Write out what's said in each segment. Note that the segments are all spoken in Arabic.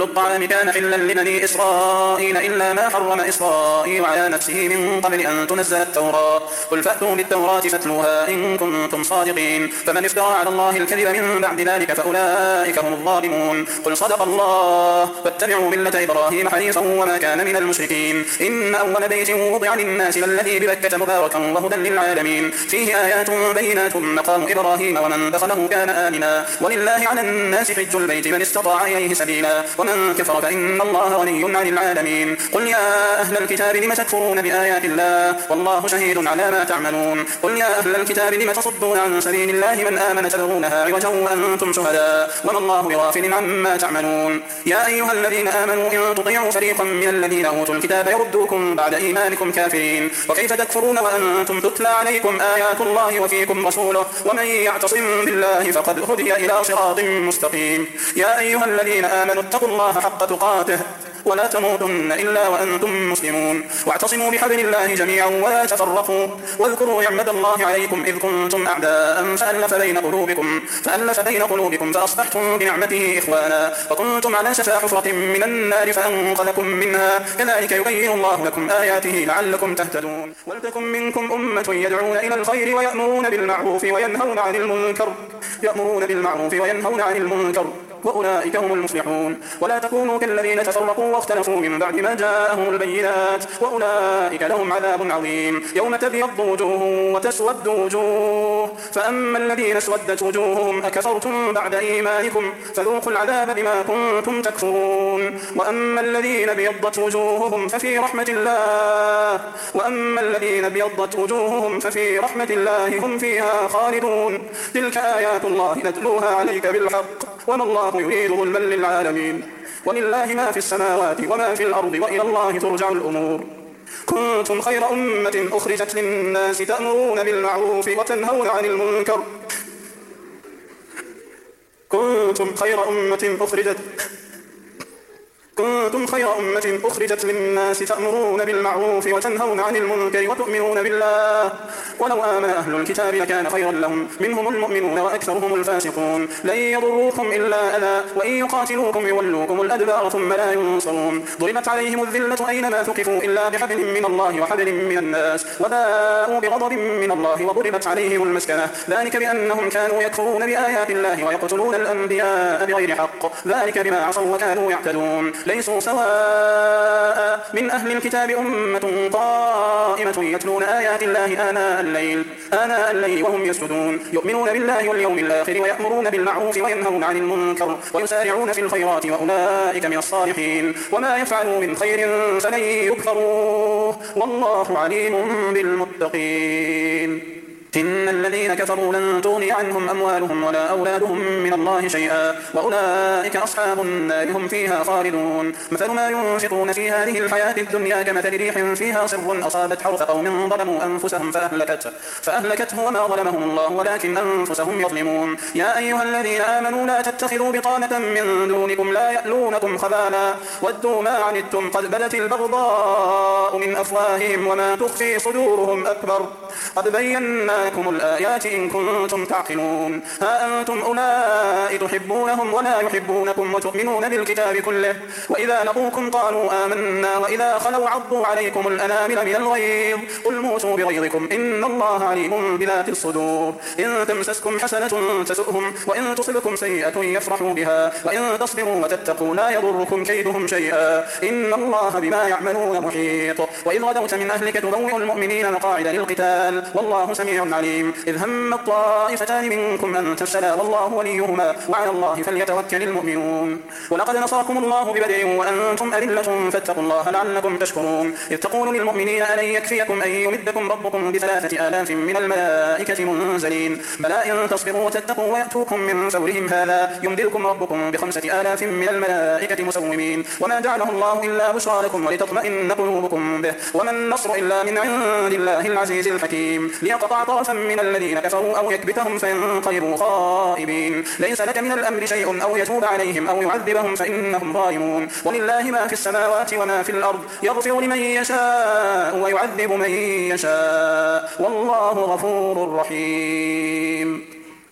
الطعام كان حلا لبني إسرائيل إلا ما حرم إسرائيل على نفسه من قبل أن تنزل التوراة قل فأتوا بالتوراة فاتلوها إن كنتم صادقين فمن افترى على الله الكذب من بعد ذلك فأولئك هم الظالمون قل صدق الله واتبعوا ملة إبراهيم حنيفا وما كان من المشركين إن أول بيت وضع للناس الذي ببكة مباركا وهدى للعالمين فيه آيات بينات مقام إبراهيم ومن دخله كان آمنا ولله على الناس حج البيت من استطاع إليه سبيلا ومن كفر فإن الله غني عن العالمين قل يا أهل الكتاب لم تكفرون بآيات الله والله شهيد على ما تعملون قل يا أهل الكتاب لم تصدون عن سبيل الله من آمن تبغونها عوجا وأنتم شهداء وما الله بغافل عما تعملون يا أيها الذين آمنوا إن تطيعوا فريقا من الذين أوتوا الكتاب يردوكم بعد إيمانكم كافرين وكيف تكفرون وأنتم تتلى عليكم آيات الله وفيكم رسوله ومن يعتصم بالله فقد هدي إلى صراط مستقيم يا أيها الذين آمنوا اتقوا الله حق تقاته ولا تموتن إلا وأنتم مسلمون واعتصموا بحبل الله جميعا ولا تفرقوا واذكروا نعمة الله عليكم إذ كنتم أعداء فألف بين قلوبكم فأصبحتم بنعمته إخوانا وكنتم على شفا حفرة من النار فأنقذكم منها كذلك يبين الله لكم آياته لعلكم تهتدون ولتكن منكم أمة يدعون إلى الخير ويأمرون بالمعروف وينهون عن المنكر وأولئك هم المفلحون ولا تكونوا كالذين تفرقوا واختلفوا من بعد ما جاءهم البينات وأولئك لهم عذاب عظيم يوم تبيض وجوه وتسود وجوه فأما الذين اسودت وجوههم أكفرتم بعد إيمانكم فذوقوا العذاب بما كنتم تكفرون وأما الذين ابيضت وجوههم ففي رحمة الله هم فيها خالدون تلك آيات الله نتلوها عليك بالحق وما الله يريد ظلما للعالمين ولله ما في السماوات وما في الأرض وإلى الله ترجع الأمور كنتم خير أمة أخرجت للناس تأمرون بالمعروف وتنهون عن المنكر كنتم خير أمة أخرجت للناس تأمرون بالمعروف وتنهون عن المنكر وتؤمنون بالله ولو آمن أهل الكتاب لكان خيرا لهم منهم المؤمنون وأكثرهم الفاسقون لن يضروكم إلا أذى وإن يقاتلوكم يولوكم الأدبار ثم لا ينصرون ضربت عليهم الذلة أينما ثقفوا إلا بحبل من الله وحبل من الناس وباءوا بغضب من الله وضربت عليهم المسكنة ذلك بأنهم كانوا يكفرون بآيات الله ويقتلون الأنبياء بغير حق ذلك بما عصوا وكانوا يعتدون ليسوا سواء من أهل الكتاب أمة قائمة يتلون آيات الله آناء الليل وهم يسجدون يؤمنون بالله واليوم الآخر ويأمرون بالمعروف وينهون عن المنكر ويسارعون في الخيرات وأولئك من الصالحين وما يفعلوا من خير فلن يكفروه والله عليم بالمتقين إن الذين كفروا لن تغني عنهم أموالهم ولا أولادهم من الله شيئا وأولئك أصحاب النار هم فيها خالدون مثل ما ينفقون في هذه الحياة الدنيا كمثل ريح فيها صر أصابت حرث قوم ظلموا أنفسهم فأهلكته وما ظلمهم الله ولكن أنفسهم يظلمون يا أيها الذين آمنوا لا تتخذوا بطانة من دونكم لا يألونكم خبالا ودوا ما عنتم قد بدت البغضاء من أفواههم وما تخفي صدورهم أكبر قد بينا لكم الآيات إن كنتم تعقلون ها أنتم أولئك تحبونهم ولا يحبونكم وتؤمنون بالكتاب كله وإذا لقوكم قالوا آمنا وإذا خلوا عضوا عليكم الأنامل من الغيظ قل موتوا بغيظكم إن الله عليم بذات الصدور إن تمسسكم حسنة تسؤهم وإن تصبكم سيئة يفرحوا بها وإن تصبروا وتتقوا لا يضركم كيدهم شيئا إن الله بما يعملون محيط وإذ غدوت من أهلك تبوئ المؤمنين مقاعد للقتال والله سميع عليم إذ هم الطائفتان منكم أن تفشلا والله وليهما وعلى الله فليتوكل المؤمنون ولقد نصركم الله ببدر وأنتم أذلة فاتقوا الله لعلكم تشكرون إذ تقول للمؤمنين ألن يكفيكم أن يمدكم ربكم ب3,000 من الملائكة منزلين بلى إن تصبروا وتتقوا ويأتوكم من فورهم هذا يمدكم ربكم ب5,000 من الملائكة مسومين وما جعله الله إلا بشرى لكم ولتطمئن قلوبكم به وما النصر إلا من عند الله العزيز الحكيم ليقطع طرفا من الذين كفروا أو يكبتهم فينقلبوا خائبين ليس لك من الأمر شيء أو يتوب عليهم أو يعذبهم فإنهم ظالمون ولله ما في السماوات وما في الأرض يغفر لمن يشاء ويعذب من يشاء والله غفور رحيم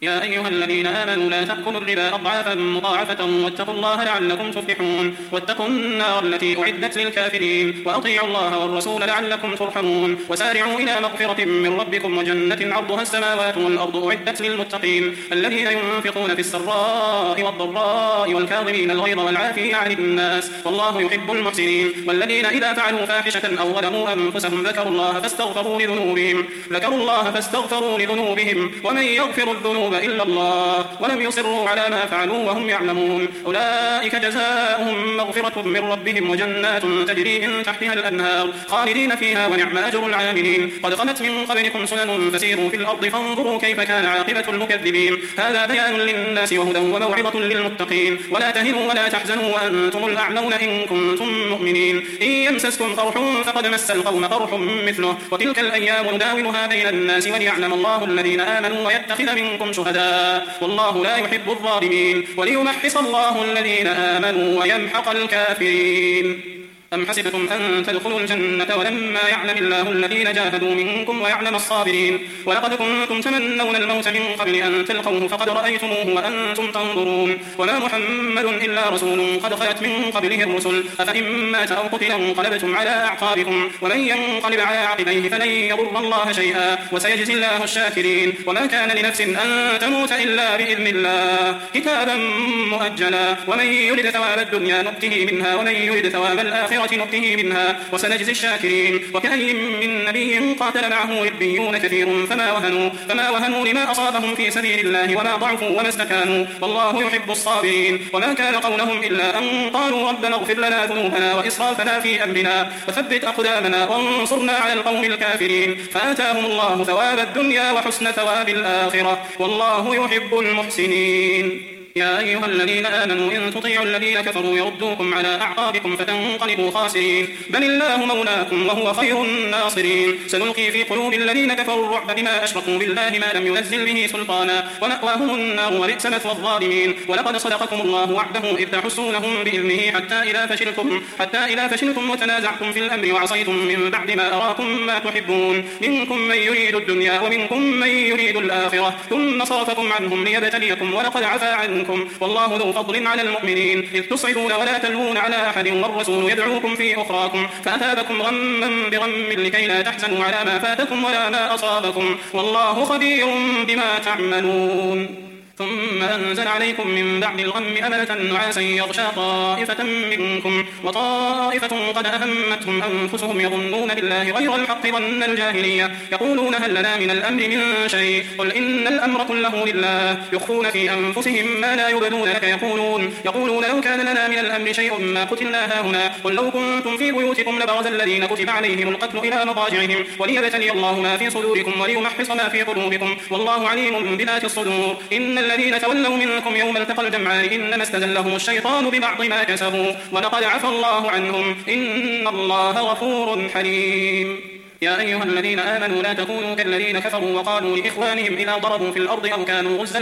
يا أيها الذين آمنوا لا تأكلوا الربا أضعافا مضاعفة واتقوا الله لعلكم تفلحون واتقوا النار التي أعدت للكافرين وأطيعوا الله والرسول لعلكم ترحمون وسارعوا إلى مغفرة من ربكم وجنة عرضها السماوات والأرض أعدت للمتقين الذين ينفقون في السراء والضراء والكاظمين الغيظ والعافين عن الناس والله يحب المحسنين والذين إذا فعلوا فاحشة أو ظلموا أنفسهم ذكروا الله فاستغفروا لذنوبهم ومن يغفر الذنوب إلا الله ولم يصروا على ما فعلوا وهم يعلمون أولئك جزاؤهم مغفرة من ربهم وجنات تجري من تحتها الأنهار خالدين فيها ونعم أجر العاملين قد خلت من قبلكم سنن فسيروا في الأرض فانظروا كيف كان عاقبة المكذبين هذا بيان للناس وهدى وموعظة للمتقين ولا تهنوا ولا تحزنوا وأنتم الأعلون إن كنتم مؤمنين إن يمسسكم قرح فقد مس القوم قرح مثله وتلك الأيام نداولها بين الناس وليعلم الله الذين آمنوا ويتخذ منكم شهداء والله لا يحب الظالمين وليمحص الله الذين آمنوا ويمحق الكافرين أم حسبتم أن تدخلوا الجنة ولما يعلم الله الذين جاهدوا منكم ويعلم الصابرين ولقد كنتم تمنون الموت من قبل أن تلقوه فقد رأيتموه وأنتم تنظرون وما محمد إلا رسول قد خلت من قبله الرسل أفإن مات أو قتل انقلبتم على أعقابكم ومن ينقلب على عقبيه فلن يضر الله شيئا وسيجزي الله الشاكرين وما كان لنفس أن تموت إلا بإذن الله كتابا مؤجلا ومن يرد ثواب الدنيا نؤته منها ومن يرد ثواب الآخرة نؤته منها وسنجزي الشاكرين وكأي من نبي قاتل معه ربيون كثير فما وهنوا لما أصابهم في سبيل الله وما ضعفوا وما استكانوا والله يحب الصابرين وما كان قولهم إلا أن قالوا ربنا اغفر لنا ذنوبنا وإسرافنا في أمرنا وثبت أقدامنا وانصرنا على القوم الكافرين فآتاهم الله ثواب الدنيا وحسن ثواب الآخرة والله يحب المحسنين يا أيها الذين آمنوا إن تطيعوا الذين كفروا يردوكم على أعقابكم فتنقلبوا خاسرين بل الله مولاكم وهو خير الناصرين سنلقي في قلوب الذين كفروا الرعب بما أشركوا بالله ما لم ينزل به سلطانا ومأواهم النار وبئس مثوى الظالمين ولقد صدقكم الله وعده إذ تحسونهم بإذنه حتى إذا فشلتم وتنازعتم في الأمر وعصيتم من بعد ما أراكم ما تحبون منكم من يريد الدنيا ومنكم من يريد الآخرة ثم صرفكم عنهم ليبتليكم ولقد عفا عنكم والله ذو فضل على المؤمنين إذ تصعدون ولا تلوون على أحد والرسول يدعوكم في أخراكم فأثابكم غما بغم لكي لا تحزنوا على ما فاتكم ولا ما أصابكم والله خبير بما تعملون ثم أنزل عليكم من بعد الغم أمنة نعاسا يغشى طائفة منكم وطائفة قد أهمتهم أنفسهم يظنون بالله غير الحق ظن الجاهلية يقولون هل لنا من الأمر من شيء قل إن الأمر كله لله يخفون في أنفسهم ما لا يبدون لك يقولون لو كان لنا من الأمر شيء ما قتلنا هاهنا قل لو كنتم في بيوتكم لبرز الذين كتب عليهم القتل إلى مضاجعهم وليبتلي الله ما في صدوركم وليمحص ما في قلوبكم والله عليم بذات الصدور إن الذين تولوا منكم يوم التقى الجمعان إنما استزلهم الشيطان ببعض ما كسبوا ولقد عفى الله عنهم إن الله غفور حليم يا أيها الذين آمنوا لا تكونوا كالذين كفروا وقالوا لإخوانهم إذا ضربوا في الأرض أو كانوا غزا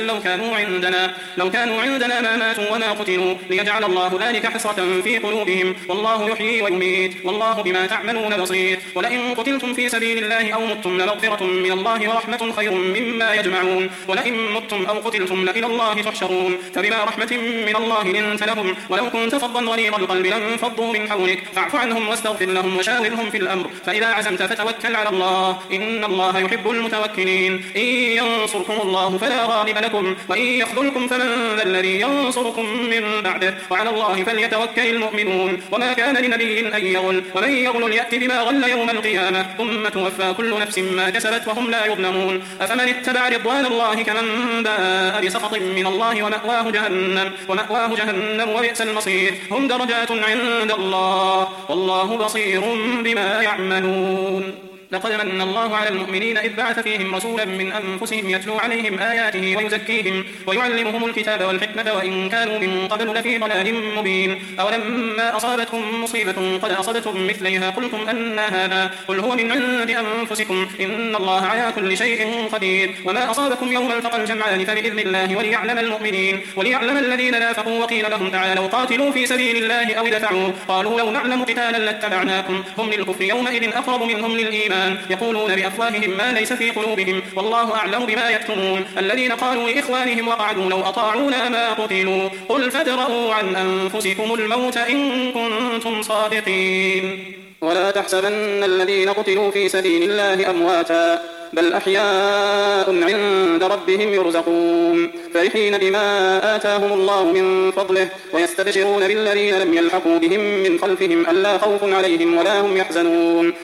لو كانوا عندنا ما ماتوا وما قتلوا ليجعل الله ذلك حسرة في قلوبهم والله يحيي ويميت والله بما تعملون بصير ولئن قتلتم في سبيل الله أو متم لمغفرة من الله ورحمة خير مما يجمعون ولئن متم أو قتلتم لإلى الله تحشرون فبما رحمة من الله لنت لهم ولو كنت فظا غليظ القلب لانفضوا من حولك فاعف عنهم واستغفر لهم وشاورهم في الأمر فإذا عزمت فتوكل على الله إن الله يحب المتوكلين إن ينصركم الله فلا غالب لكم وإن يخذلكم فمن ذا الذي ينصركم من بعده وعلى الله فليتوكل المؤمنون وما كان لنبي أن يغل ومن يغل يأتي بما غل يوم القيامة ثم توفى كل نفس ما كسبت وهم لا يظلمون أفمن اتبع رضوان الله كمن باء بسخط من الله ومأواه جهنم وبئس المصير هم درجات عند الله والله بصير بما يعملون لقد من الله على المؤمنين إذ بعث فيهم رسولا من أنفسهم يتلو عليهم آياته ويزكيهم ويعلمهم الكتاب والحكمة وإن كانوا من قبل لفي ضلال مبين أولما أصابتكم مصيبة قد أصبتم مثليها قلتم أن هذا قل هو من عند أنفسكم إن الله على كل شيء قدير وما أصابكم يوم التقى الجمعان فبإذن الله وليعلم المؤمنين وليعلم الذين نافقوا وقيل لهم تعالوا قاتلوا في سبيل الله أو ادفعوا قالوا لو نعلم قتالا لاتبعناكم هم للكفر يومئذ أقرب منهم للإيمان الإيمان يقولون بأفواههم ما ليس في قلوبهم والله أعلم بما يكتمون الذين قالوا لإخوانهم وقعدوا لو أطاعونا ما قتلوا قل فادرءوا عن أنفسكم الموت إن كنتم صادقين ولا تحسبن الذين قتلوا في سبيل الله أمواتا بل أحياء عند ربهم يرزقون فرحين بما آتاهم الله من فضله ويستبشرون بالذين لم يلحقوا بهم من خلفهم ألا خوف عليهم ولا هم يحزنون